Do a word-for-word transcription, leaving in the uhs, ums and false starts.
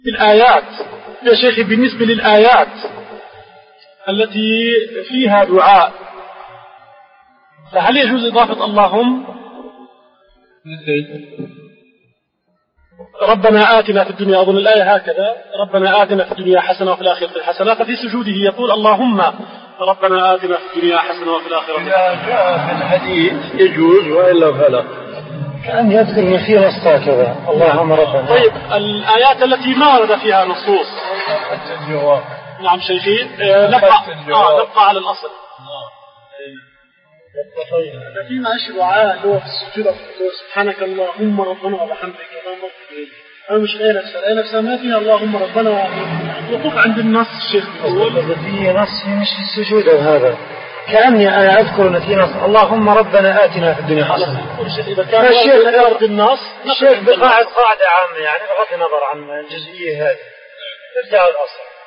الآيات يا شيخي، بالنسبة للآيات التي فيها دعاء، فهل يجوز إضافة اللهم؟ ربنا آتنا في الدنيا، أظن الآية هكذا، ربنا آتنا في الدنيا حسنة وفي الآخرة حسنة، ففي سجوده يقول اللهم ربنا آتنا في الدنيا حسنة وفي الآخرة. إذا جاء في الحديث يجوز وإلا فلا، كأن يذكر مثير كذا اللهم ربنا. طيب الآيات التي ما ورد فيها نصوص. الجواب. نعم شيخي، نبقى آه نبقى على الأصل. فيما أشبع اللي هو في السجود سبحانك اللهم ربنا وبحمدك اللهم اغفر لي، أنا مش لاقي نفسها، لاقي نفسها ما فيها اللهم ربنا، وقوف عند النص الشيخ بيقول في نص مش في السجود أو هذا، كأني أنا أذكر أن في نص اللهم ربنا آتنا في الدنيا حسنة. إذا كان الشيخ ورد النص، الشيخ بقاعد قاعدة عامة يعني بغض النظر عن الجزئية هذه، نرجع الأصل.